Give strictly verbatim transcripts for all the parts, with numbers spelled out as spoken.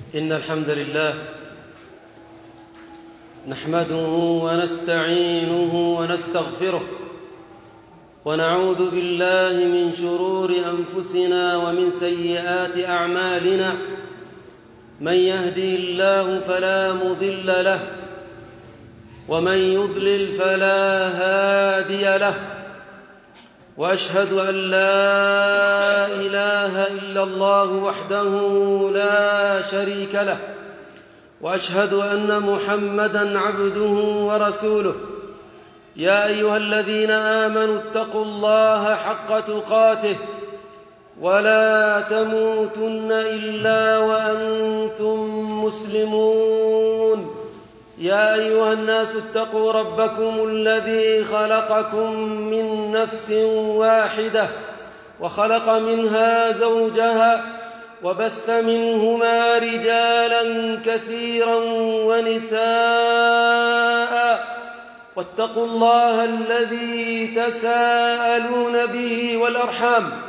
إن الحمد لله نحمده ونستعينه ونستغفره ونعوذ بالله من شرور أنفسنا ومن سيئات أعمالنا. من يهده الله فلا مضل له ومن يضلل فلا هادي له، وأشهد أن لا إله إلا الله وحده لا شريك له، وأشهد أن محمدًا عبده ورسوله. يا أيها الذين آمنوا اتقوا الله حق تقاته ولا تموتن إلا وأنتم مسلمون. يا أيها الناس اتقوا ربكم الذي خلقكم من نفس واحدة وخلق منها زوجها وبث منهما رجالا كثيرا ونساء، واتقوا الله الذي تساءلون به والأرحام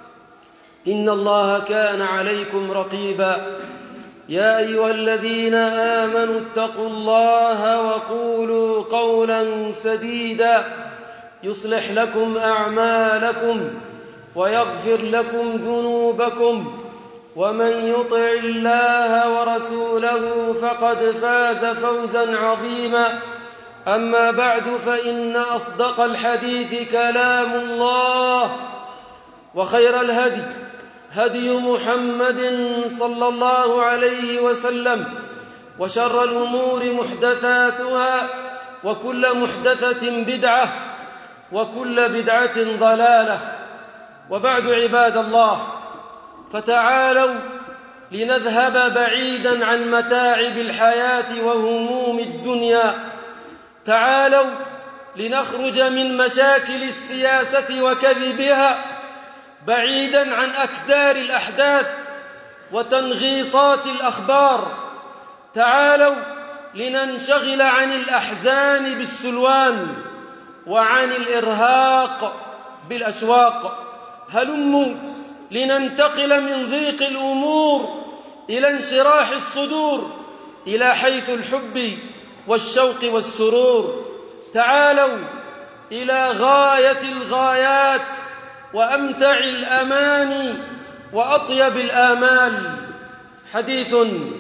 إن الله كان عليكم رقيبا. يا أيها الذين آمنوا اتقوا الله وقولوا قولا سديدا يصلح لكم أعمالكم ويغفر لكم ذنوبكم، ومن يطع الله ورسوله فقد فاز فوزا عظيما. أما بعد، فإن أصدق الحديث كلام الله، وخير الهدي هدي محمد صلى الله عليه وسلم، وشر الأمور محدثاتها، وكل محدثة بدعة، وكل بدعة ضلالة. وبعد، عباد الله، فتعالوا لنذهب بعيداً عن متاعب الحياة وهموم الدنيا. تعالوا لنخرج من مشاكل السياسة وكذبها، بعيداً عن أكدار الأحداث وتنغيصات الأخبار. تعالوا لننشغل عن الأحزان بالسلوان وعن الإرهاق بالأشواق. هلموا لننتقل من ضيق الأمور إلى انشراح الصدور، إلى حيث الحب والشوق والسرور. تعالوا إلى غاية الغايات وأمتع الأماني وأطيب الآمال. حديث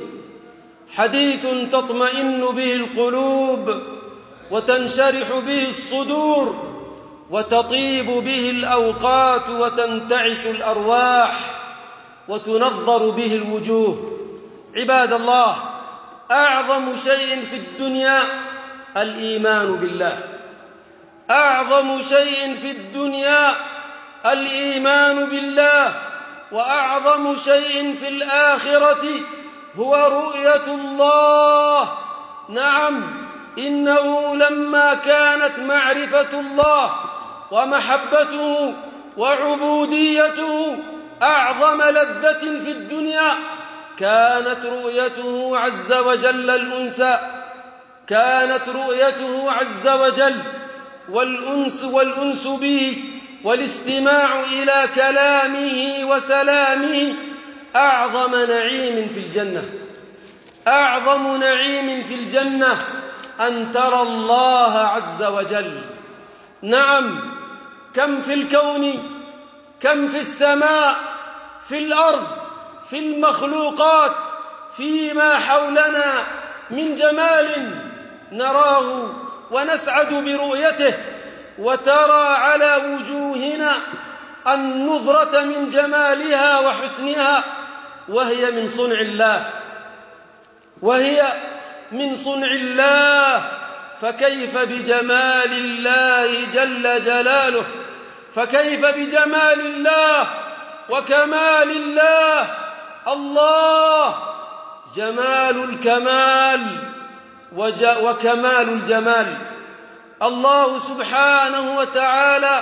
حديث تطمئن به القلوب وتنشرح به الصدور وتطيب به الأوقات وتنتعش الأرواح وتنظر به الوجوه. عباد الله، أعظم شيء في الدنيا الإيمان بالله. أعظم شيء في الدنيا الإيمان بالله، وأعظم شيء في الآخرة هو رؤية الله. نعم، إنه لما كانت معرفة الله ومحبته وعبوديته أعظم لذة في الدنيا، كانت رؤيته عز وجل الأنس كانت رؤيته عز وجل والأنس والأنس به والاستماع إلى كلامه وسلامه أعظم نعيم في الجنة. أعظم نعيم في الجنة أن ترى الله عز وجل. نعم، كم في الكون، كم في السماء، في الأرض، في المخلوقات، فيما حولنا من جمال نراه ونسعد برؤيته، وترى على وجوهنا النظرة من جمالها وحسنها، وهي من صنع الله وهي من صنع الله فكيف بجمال الله جل جلاله، فكيف بجمال الله وكمال الله. الله جمال الكمال وكمال الجمال. الله سبحانه وتعالى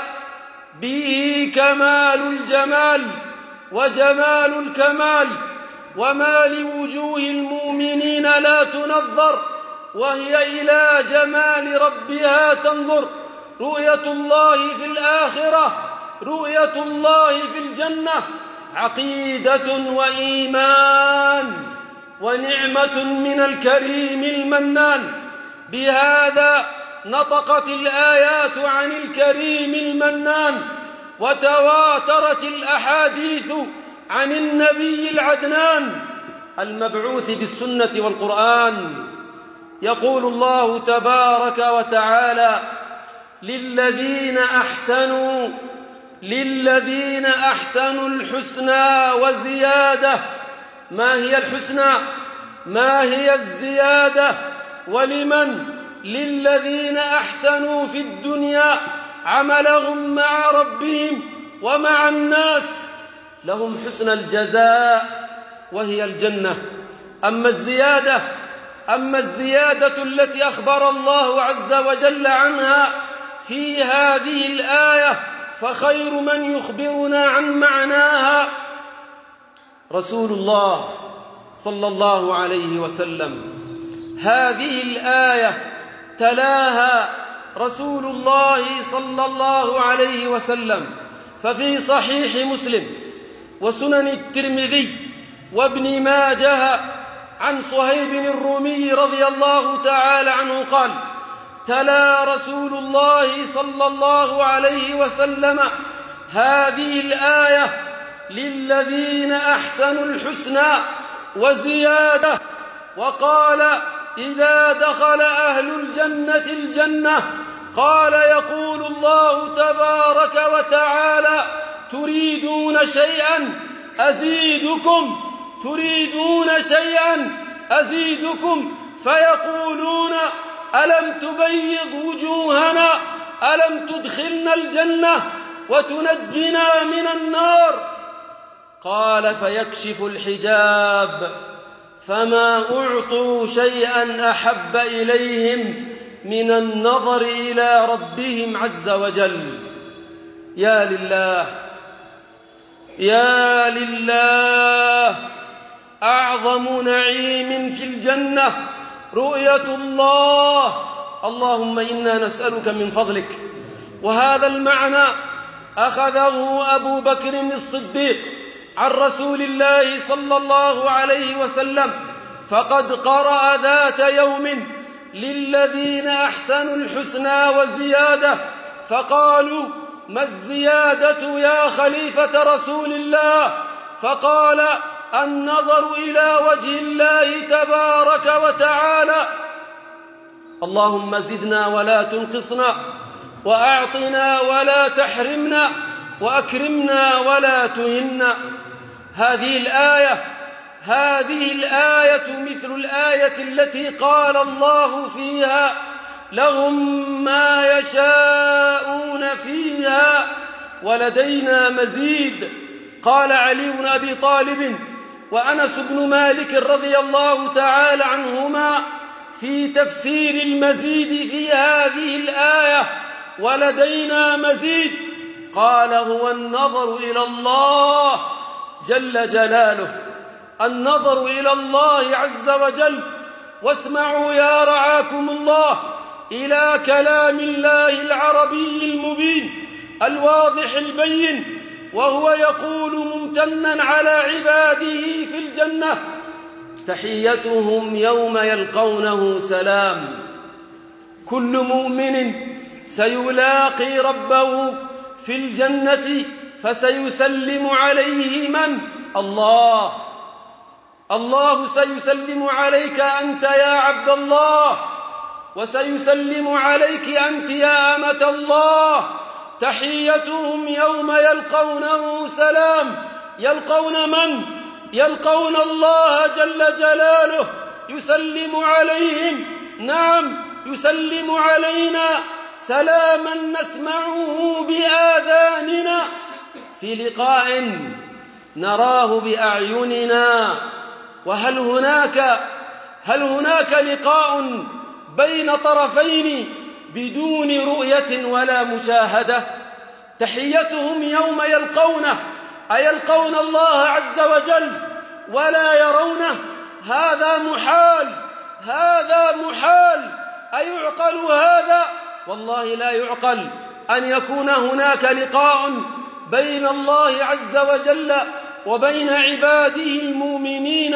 به كمال الجمال وجمال الكمال، وما لوجوه المؤمنين لا تنظر وهي إلى جمال ربها تنظر. رؤية الله في الآخرة، رؤية الله في الجنة عقيدة وإيمان ونعمة من الكريم المنان. بهذا نطقت الآيات عن الكريم المنان، وتواترت الأحاديث عن النبي العدنان المبعوث بالسنة والقرآن. يقول الله تبارك وتعالى: للذين أحسنوا للذين أحسنوا الحسنى وزيادة. ما هي الحسنى؟ ما هي الزيادة؟ ولمن؟ للذين أحسنوا في الدنيا عملهم مع ربهم ومع الناس، لهم حسن الجزاء وهي الجنة. أما الزيادة أما الزيادة التي أخبر الله عز وجل عنها في هذه الآية، فخير من يخبرنا عن معناها رسول الله صلى الله عليه وسلم. هذه الآية تلاها رسول الله صلى الله عليه وسلم، ففي صحيح مسلم وسنن الترمذي وابن ماجه عن صهيب الرومي رضي الله تعالى عنه قال: تلا رسول الله صلى الله عليه وسلم هذه الآية: للذين أحسنوا الحسنى وزيادة، وقال: إذا دخل أهل الجنة الجنة قال يقول الله تبارك وتعالى: تريدون شيئا أزيدكم تريدون شيئا أزيدكم فيقولون: ألم تبيض وجوهنا؟ ألم تدخلنا الجنة وتنجنا من النار؟ قال: فيكشف الحجاب، فما أعطوا شيئا أحب إليهم من النظر إلى ربهم عز وجل. يا لله يا لله، أعظم نعيم في الجنة رؤية الله. اللهم إنا نسألك من فضلك. وهذا المعنى أخذه أبو بكر الصديق عن رسول الله صلى الله عليه وسلم، فقد قرأ ذات يوم: للذين أحسنوا الحسنى وزيادة، فقالوا: ما الزيادة يا خليفة رسول الله؟ فقال: النظر إلى وجه الله تبارك وتعالى. اللهم زدنا ولا تنقصنا، وأعطنا ولا تحرمنا، وأكرمنا ولا تهنا. هذه الآية هذه الآية مثل الآية التي قال الله فيها: لهم ما يشاءون فيها ولدينا مزيد. قال علي بن أبي طالب وأنس بن مالك رضي الله تعالى عنهما في تفسير المزيد في هذه الآية: ولدينا مزيد، قال: هو النظر إلى الله جل جلاله، النظر إلى الله عز وجل. واسمعوا يا رعاكم الله إلى كلام الله العربي المبين الواضح البين، وهو يقول ممتنا على عباده في الجنة: تحيتهم يوم يلقونه سلام. كل مؤمن سيلاقي ربه في الجنة فسيسلم عليه من؟ الله. الله سيسلم عليك أنت يا عبد الله، وسيسلم عليك أنت يا أمة الله. تحيتهم يوم يلقونه سلام. يلقون من؟ يلقون الله جل جلاله يسلم عليهم. نعم، يسلم علينا سلاما نسمعه بآذاننا في لقاء نراه بأعيننا. وهل هناك هل هناك لقاء بين طرفين بدون رؤية ولا مشاهدة؟ تحيتهم يوم يلقونه، أيلقون الله عز وجل ولا يرونه؟ هذا محال، هذا محال. أيعقل هذا؟ والله لا يعقل أن يكون هناك لقاء بين الله عز وجل وبين عباده المؤمنين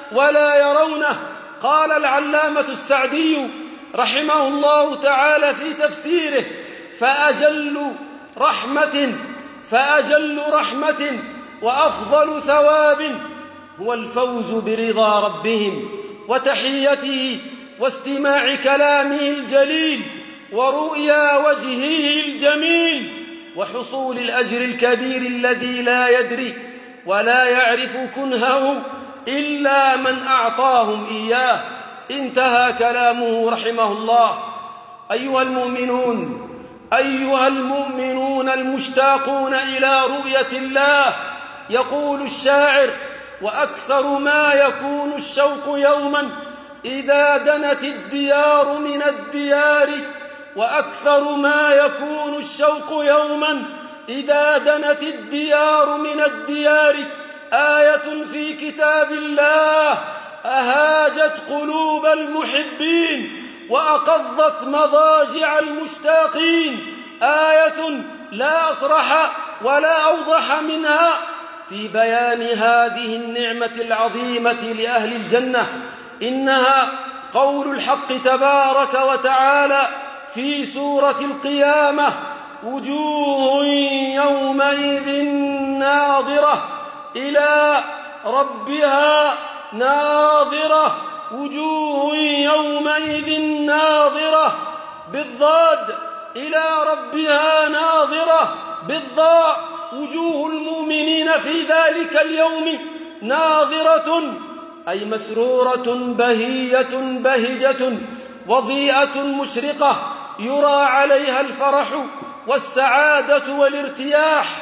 ولا يرونه. قال العلامة السعدي رحمه الله تعالى في تفسيره: فأجل رحمة فأجل رحمة وأفضل ثواب هو الفوز برضا ربهم وتحيته واستماع كلامه الجليل ورؤيا وجهه الجميل وحصول الأجر الكبير الذي لا يدري ولا يعرف كنهه إلا من أعطاهم إياه. انتهى كلامه رحمه الله. أيها المؤمنون أيها المؤمنون المشتاقون إلى رؤية الله، يقول الشاعر: وأكثر ما يكون الشوق يوما إذا دنت الديار من الديار وأكثر ما يكون الشوق يوما إذا دنت الديار من الديار آية في كتاب الله أهاجت قلوب المحبين وأقضت مضاجع المشتاقين، آية لا أصرح ولا أوضح منها في بيان هذه النعمة العظيمة لأهل الجنة. إنها قول الحق تبارك وتعالى في سورة القيامة: وجوه يومئذ ناظرة إلى ربها ناظرة. وجوه يومئذ ناظرة بالضاد إلى ربها ناظرة بالضاء. وجوه المؤمنين في ذلك اليوم ناظرة أي مسرورة بهية بهجة وضيئة مشرقة يرى عليها الفرح والسعادة والارتياح.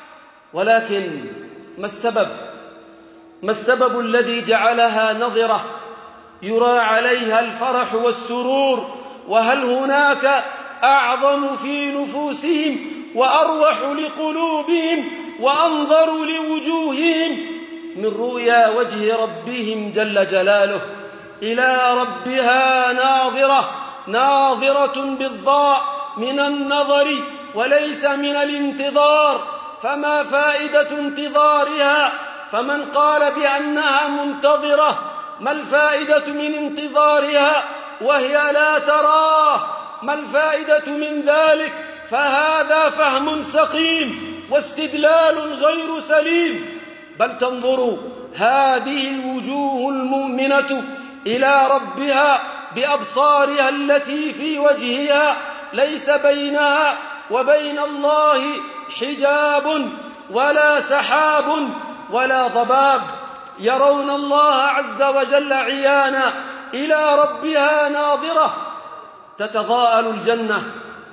ولكن ما السبب ما السبب الذي جعلها نظرة يرى عليها الفرح والسرور؟ وهل هناك أعظم في نفوسهم وأروح لقلوبهم وأنظر لوجوههم من رؤيا وجه ربهم جل جلاله؟ إلى ربها ناظرة، ناظرة بالضاء من النظر وليس من الانتظار. فما فائدة انتظارها؟ فمن قال بأنها منتظرة، ما الفائدة من انتظارها وهي لا تراه؟ ما الفائدة من ذلك؟ فهذا فهم سقيم واستدلال غير سليم. بل تنظر هذه الوجوه المؤمنة إلى ربها بأبصارها التي في وجهها ليس بينها وبين الله حجاب ولا سحاب ولا ضباب، يرون الله عز وجل عيانا. إلى ربها ناظرة. تتضاءل الجنة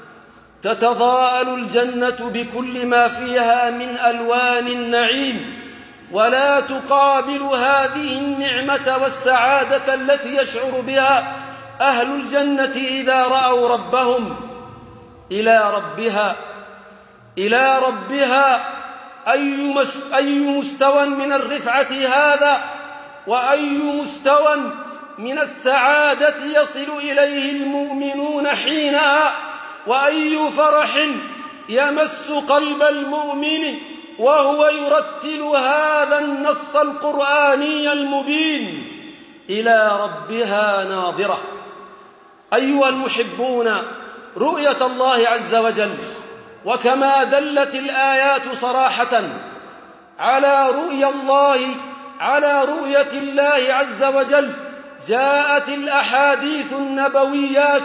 تتضاءل الجنة بكل ما فيها من ألوان النعيم، ولا تقابل هذه النعمة والسعادة التي يشعر بها أهل الجنة إذا رأوا ربهم. إلى ربها إلى ربها أي أي مستوى من الرفعة هذا، وأي مستوى من السعادة يصل إليه المؤمنون حينها، وأي فرح يمس قلب المؤمن وهو يرتل هذا النص القرآني المبين. إلى ربها ناظرة. أيها المحبون، رؤية الله عز وجل، وكما دلت الآيات صراحة على رؤيا الله على رؤية الله عز وجل، جاءت الأحاديث النبويات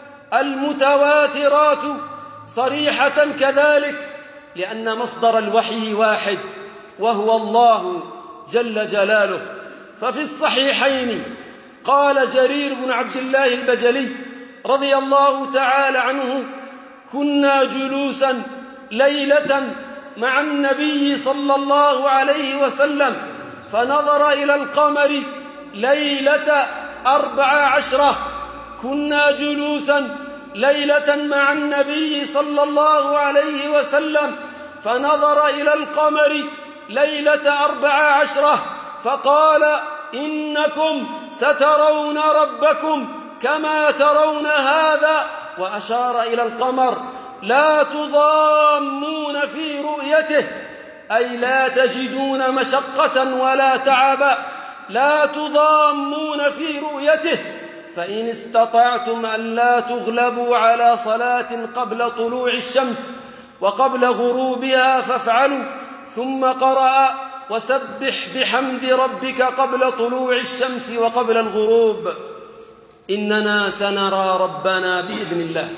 المتواترات صريحة كذلك، لأن مصدر الوحي واحد وهو الله جل جلاله. ففي الصحيحين قال جرير بن عبد الله البجلي رضي الله تعالى عنه: كنا جلوسا ليلة مع النبي صلى الله عليه وسلم فنظر إلى القمر ليلة أربع عشرة. كنا جلوسا ليلة مع النبي صلى الله عليه وسلم فنظر إلى القمر ليلة أربع عشرة فقال: إنكم سترون ربكم كما ترون هذا، وأشار إلى القمر: لا تضامون في رؤيته، أي لا تجدون مشقة ولا تعبا لا تضامون في رؤيته، فإن استطعتم أن لا تغلبوا على صلاة قبل طلوع الشمس وقبل غروبها فافعلوا. ثم قرأ: وسبح بحمد ربك قبل طلوع الشمس وقبل الغروب. إننا سنرى ربنا بإذن الله،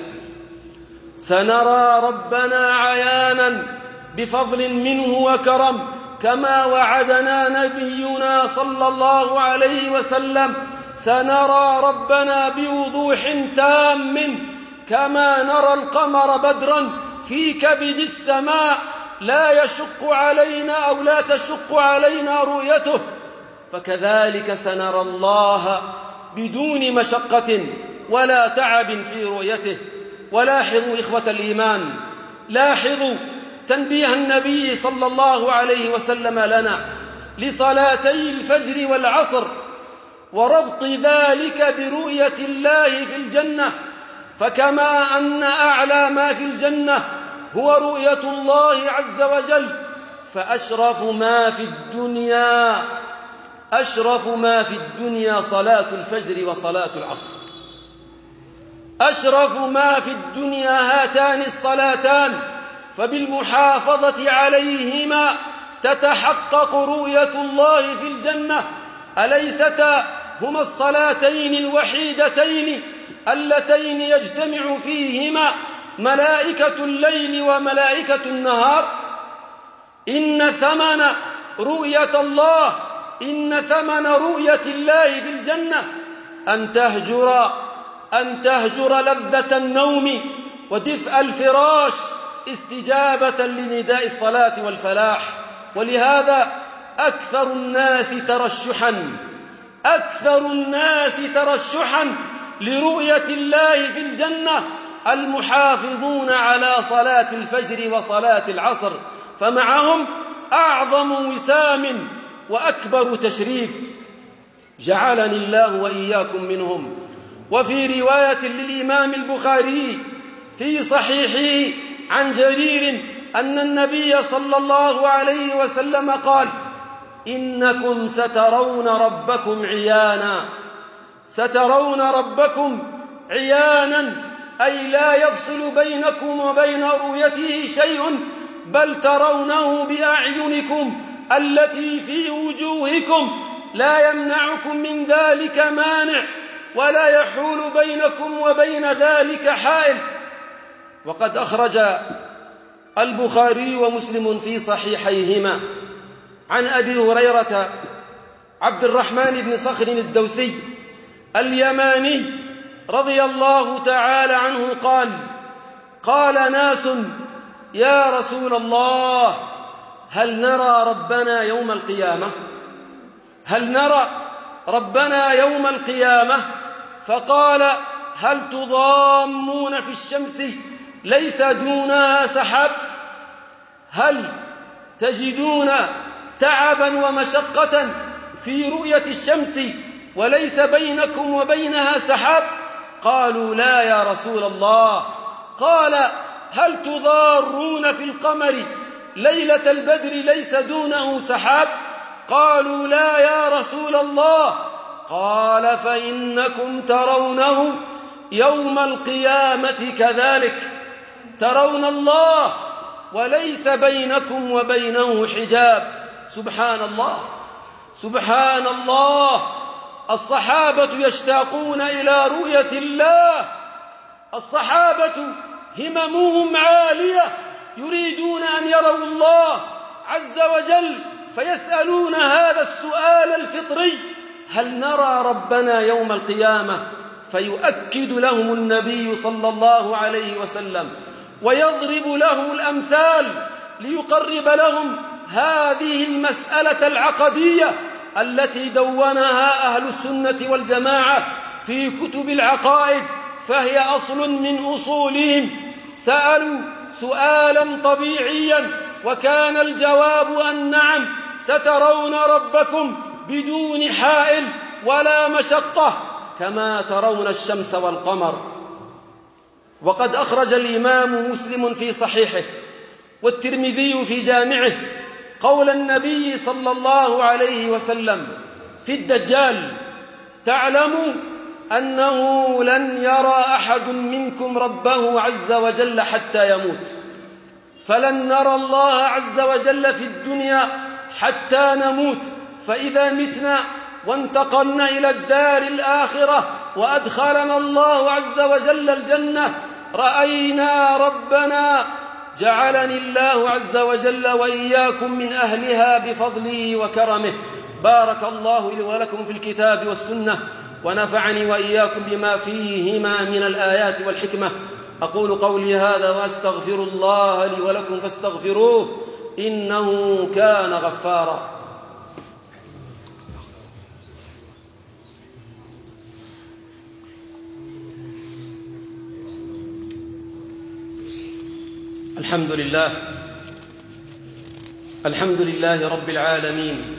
سنرى ربنا عيانا بفضل منه وكرم، كما وعدنا نبينا صلى الله عليه وسلم. سنرى ربنا بوضوح تام، كما نرى القمر بدرا في كبد السماء، لا يشق علينا أو لا تشق علينا رؤيته، فكذلك سنرى الله بدون مشقة ولا تعب في رؤيته. ولاحظوا إخوة الإيمان، لاحظوا تنبيه النبي صلى الله عليه وسلم لنا لصلاتي الفجر والعصر، وربط ذلك برؤية الله في الجنة. فكما أن أعلى ما في الجنة هو رؤية الله عز وجل، فأشرف ما في الدنيا أشرف ما في الدنيا صلاة الفجر وصلاة العصر. أشرف ما في الدنيا هاتان الصلاتان، فبالمحافظة عليهما تتحقق رؤية الله في الجنة. أليستا هما الصلاتين الوحيدتين اللتين يجتمع فيهما ملائكة الليل وملائكة النهار؟ إن ثمن رؤية الله إن ثمن رؤية الله في الجنة أن تهجر أن تهجر لذة النوم ودفء الفراش استجابة لنداء الصلاة والفلاح. ولهذا أكثر الناس ترشحا أكثر الناس ترشحا لرؤية الله في الجنة المحافظون على صلاة الفجر وصلاة العصر، فمعهم أعظم وسام وأكبر تشريف، جعلني الله وإياكم منهم. وفي رواية للإمام البخاري في صحيحه عن جرير أن النبي صلى الله عليه وسلم قال: إنكم سترون ربكم عيانا سترون ربكم عيانا أي لا يفصل بينكم وبين رؤيته شيء، بل ترونه بأعينكم التي في وجوهكم، لا يمنعكم من ذلك مانع ولا يحول بينكم وبين ذلك حائل. وقد أخرج البخاري ومسلم في صحيحيهما عن أبي هريرة عبد الرحمن بن صخر الدوسي اليماني رضي الله تعالى عنه قال: قال ناس: يا رسول الله، هل نرى ربنا يوم القيامة؟ هل نرى ربنا يوم القيامة؟ فقال: هل تضامون في الشمس ليس دونها سحاب؟ هل تجدون تعبا ومشقة في رؤية الشمس وليس بينكم وبينها سحاب؟ قالوا: لا يا رسول الله. قال: هل تضارون في القمر ليلة البدر ليس دونه سحاب؟ قالوا: لا يا رسول الله. قال: فإنكم ترونه يوم القيامة كذلك، ترون الله وليس بينكم وبينه حجاب. سبحان الله سبحان الله. الصحابة يشتاقون إلى رؤية الله، الصحابة هممهم عالية، يريدون أن يروا الله عز وجل، فيسألون هذا السؤال الفطري: هل نرى ربنا يوم القيامة؟ فيؤكد لهم النبي صلى الله عليه وسلم ويضرب لهم الأمثال ليقرب لهم هذه المسألة العقدية التي دونها أهل السنة والجماعة في كتب العقائد، فهي أصل من أصولهم. سألوا سؤالا طبيعيا وكان الجواب أن نعم، سترون ربكم بدون حائل ولا مشقة كما ترون الشمس والقمر. وقد أخرج الإمام مسلم في صحيحه والترمذي في جامعه قول النبي صلى الله عليه وسلم في الدجال. تعلموا أنه لن يرى أحد منكم ربه عز وجل حتى يموت، فلن نرى الله عز وجل في الدنيا حتى نموت. فإذا متنا وانتقلنا إلى الدار الآخرة وأدخلنا الله عز وجل الجنة رأينا ربنا. جعلني الله عز وجل وإياكم من أهلها بفضله وكرمه. بارك الله لي ولكم في الكتاب والسنة، ونفعني وإياكم بما فيهما من الآيات والحكمة. أقول قولي هذا وأستغفر الله لي ولكم فاستغفروه إنه كان غفارا. الحمد لله الحمد لله رب العالمين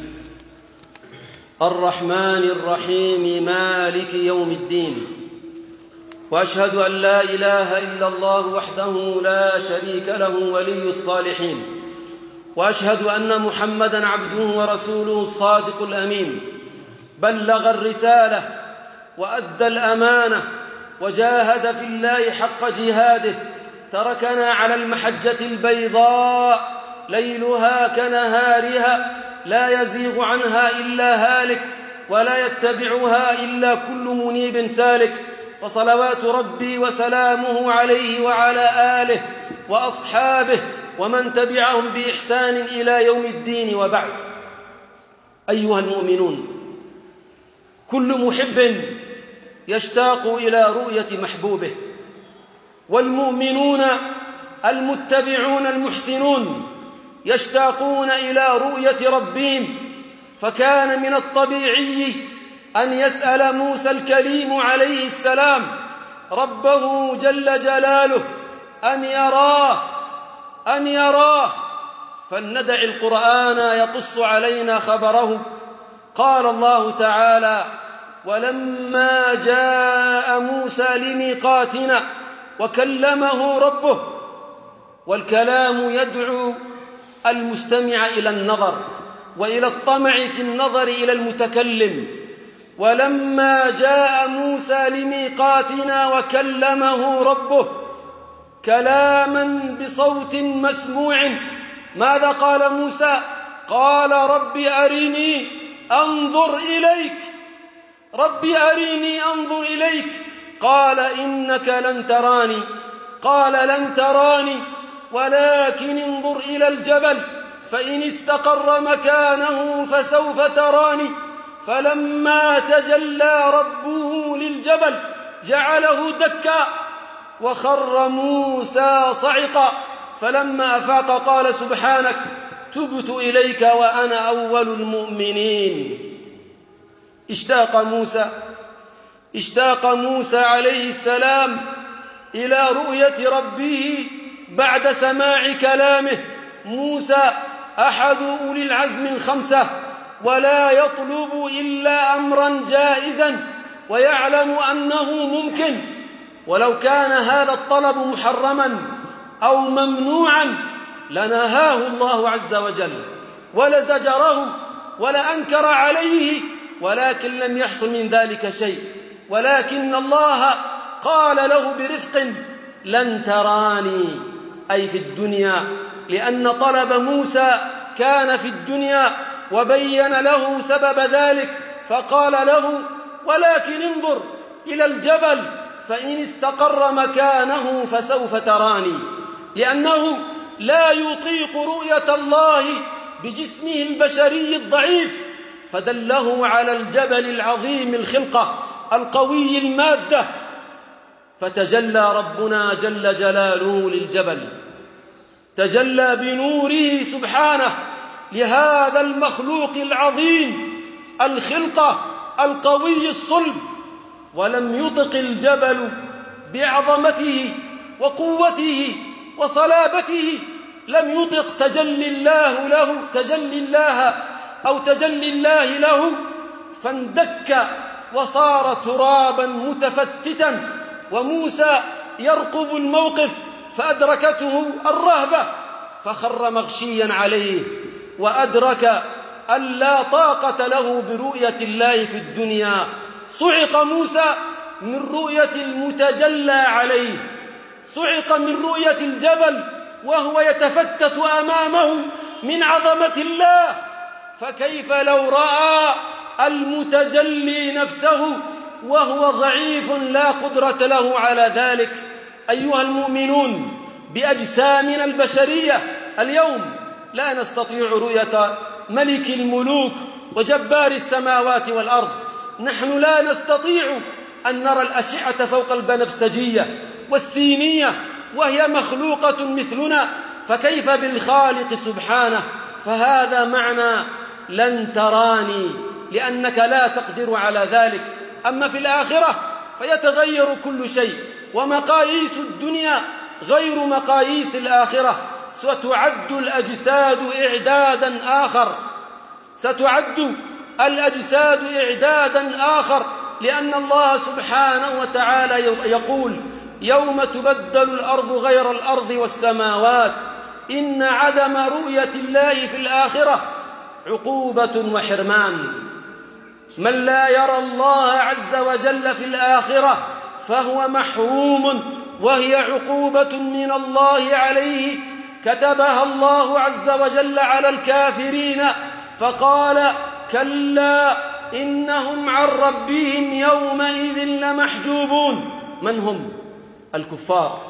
الرحمن الرحيم مالك يوم الدين، وأشهد أن لا إله إلا الله وحده لا شريك له ولي الصالحين، وأشهد أن محمدًا عبده ورسوله الصادق الأمين، بلغ الرسالة وأدى الأمانة وجاهد في الله حق جهاده، تركنا على المحجة البيضاء ليلها كنهارها لا يزيغ عنها إلا هالك ولا يتبعها إلا كل منيب سالك. فصلوات ربي وسلامه عليه وعلى آله وأصحابه ومن تبعهم بإحسان إلى يوم الدين. وبعد، أيها المؤمنون، كل محب يشتاق إلى رؤية محبوبه، والمؤمنون المتبعون المحسنون يشتاقون إلى رؤية ربهم. فكان من الطبيعي أن يسأل موسى الكليم عليه السلام ربه جل جلاله أن يراه أن يراه فلندع القرآن يقص علينا خبره. قال الله تعالى: ولما جاء موسى لميقاتنا وكلمه ربه. والكلام يدعو المستمع إلى النظر وإلى الطمع في النظر إلى المتكلم. ولما جاء موسى لميقاتنا وكلمه ربه، كلاما بصوت مسموع. ماذا قال موسى؟ قال: رب أرني أنظر إليك، رب أرني أنظر إليك. قال: إنك لن تراني. قال: لن تراني ولكن انظر إلى الجبل فإن استقر مكانه فسوف تراني. فلما تجلى ربه للجبل جعله دكا وخر موسى صعقا. فلما أفاق قال: سبحانك تبت إليك وأنا أول المؤمنين. اشتاق موسى اشتاق موسى عليه السلام إلى رؤية ربه بعد سماع كلامه. موسى أحد أولي العزم الخمسة، ولا يطلب إلا أمرا جائزا ويعلم أنه ممكن. ولو كان هذا الطلب محرما أو ممنوعا لنهاه الله عز وجل ولزجره ولأنكر عليه، ولكن لم يحصل من ذلك شيء. ولكن الله قال له برفق: لن تراني، أي في الدنيا، لأن طلب موسى كان في الدنيا، وبين له سبب ذلك فقال له: ولكن انظر إلى الجبل فإن استقر مكانه فسوف تراني. لأنه لا يطيق رؤية الله بجسمه البشري الضعيف، فدله على الجبل العظيم الخلقة القوي المادة. فتجلى ربنا جل جلاله للجبل، تجلى بنوره سبحانه لهذا المخلوق العظيم الخلقة القوي الصلب، ولم يطق الجبل بعظمته وقوته وصلابته، لم يطق تجلي الله له تجلي الله أو تجلي الله له، فاندك وصار ترابا متفتتا. وموسى يرقب الموقف فأدركته الرهبة فخر مغشيا عليه، وأدرك أن لا طاقة له برؤية الله في الدنيا. صعق موسى من رؤية المتجلى عليه، صعق من رؤية الجبل وهو يتفتت أمامه من عظمة الله، فكيف لو رأى المتجلي نفسه وهو ضعيف لا قدرة له على ذلك؟ أيها المؤمنون، بأجسامنا البشرية اليوم لا نستطيع رؤية ملك الملوك وجبار السماوات والأرض. نحن لا نستطيع أن نرى الأشعة فوق البنفسجية والسينية وهي مخلوقة مثلنا، فكيف بالخالق سبحانه؟ فهذا معنى لن تراني، لأنك لا تقدر على ذلك. أما في الآخرة فيتغير كل شيء، ومقاييس الدنيا غير مقاييس الآخرة. ستعد الأجساد إعدادا آخر، ستعد الأجساد إعدادا آخر، لأن الله سبحانه وتعالى يقول: يوم تبدل الأرض غير الأرض والسماوات. إن عدم رؤية الله في الآخرة عقوبة وحرمان. من لا يرى الله عز وجل في الآخرة فهو محروم، وهي عقوبة من الله عليه كتبها الله عز وجل على الكافرين، فقال: كلا إنهم عن ربهم يومئذ لمحجوبون. من هم؟ الكفار.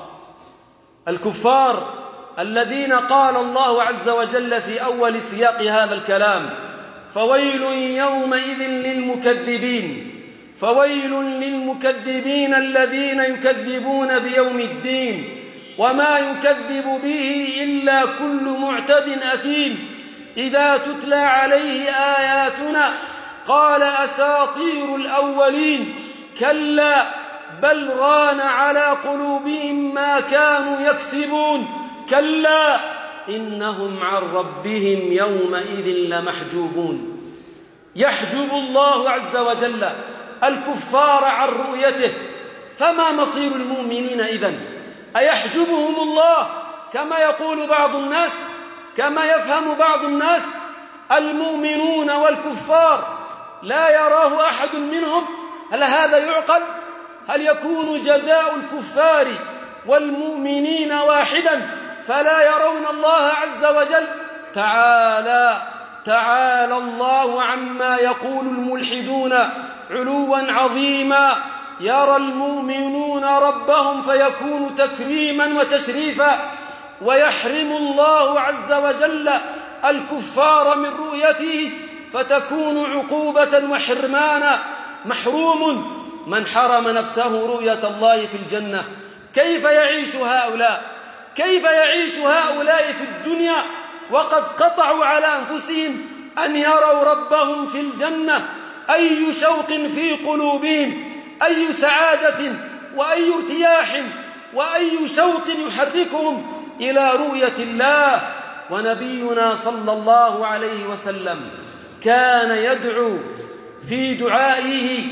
الكفار الذين قال الله عز وجل في أول سياق هذا الكلام: فويل يومئذ للمكذبين، فويل للمكذبين الذين يكذبون بيوم الدين، وما يكذب به إلا كل معتد أثيم إذا تتلى عليه آياتنا قال أساطير الأولين. كلا بل ران على قلوبهم ما كانوا يكسبون. كلا إنهم عن ربهم يومئذ لمحجوبون. يحجب الله عز وجل الكفار عن رؤيته، فما مصير المؤمنين إذن؟ أيحجبهم الله كما يقول بعض الناس، كما يفهم بعض الناس؟ المؤمنون والكفار لا يراه أحد منهم؟ هل هذا يعقل؟ هل يكون جزاء الكفار والمؤمنين واحدا فلا يرون الله عز وجل؟ تعالى تعالى الله عما يقول الملحدون علوا عظيما. يرى المؤمنون ربهم فيكون تكريما وتشريفا، ويحرم الله عز وجل الكفار من رؤيته فتكون عقوبة وحرمانا. محروم من حرم نفسه رؤية الله في الجنة. كيف يعيش هؤلاء؟ كيف يعيش هؤلاء في الدنيا وقد قطعوا على أنفسهم أن يروا ربهم في الجنة؟ أي شوق في قلوبهم، أي سعادة وأي ارتياح وأي شوق يحركهم إلى رؤية الله. ونبينا صلى الله عليه وسلم كان يدعو في دعائه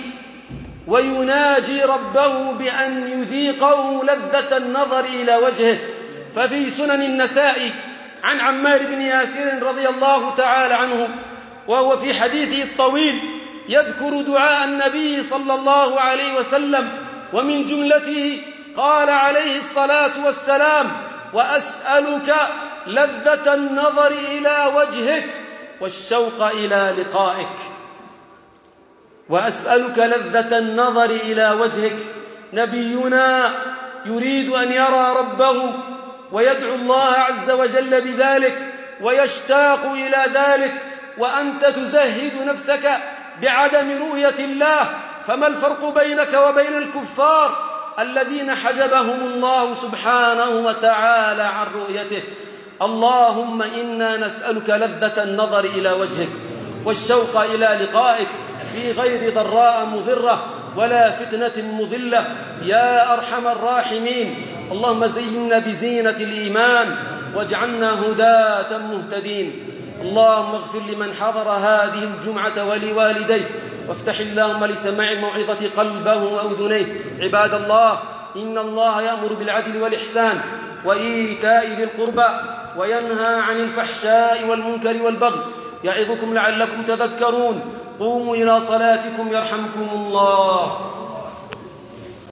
ويناجي ربه بأن يذيقه لذة النظر إلى وجهه. ففي سنن النسائي عن عمار بن ياسر رضي الله تعالى عنه، وهو في حديثه الطويل يذكر دعاء النبي صلى الله عليه وسلم، ومن جملته قال عليه الصلاة والسلام: وأسألك لذة النظر إلى وجهك والشوق إلى لقائك. وأسألك لذة النظر إلى وجهك. نبينا يريد أن يرى ربه ويدعو الله عز وجل بذلك ويشتاق إلى ذلك، وأنت تزهد نفسك بعدم رؤية الله. فما الفرق بينك وبين الكفار الذين حجبهم الله سبحانه وتعالى عن رؤيته؟ اللهم إنا نسألك لذة النظر إلى وجهك والشوق إلى لقائك في غير ضراء مضرة ولا فتنة مضلة يا أرحم الراحمين. اللهم زينا بزينة الإيمان واجعلنا هداة مهتدين. اللهم اغفر لمن حضر هذه الجمعة ولوالديه، وافتح اللهم لسماع الموعظة قلبه وأذنيه. عباد الله، إن الله يأمر بالعدل والإحسان وإيتاء ذي القربى وينهى عن الفحشاء والمنكر والبغي يعظكم لعلكم تذكرون. قوموا إلى صلاتكم يرحمكم الله.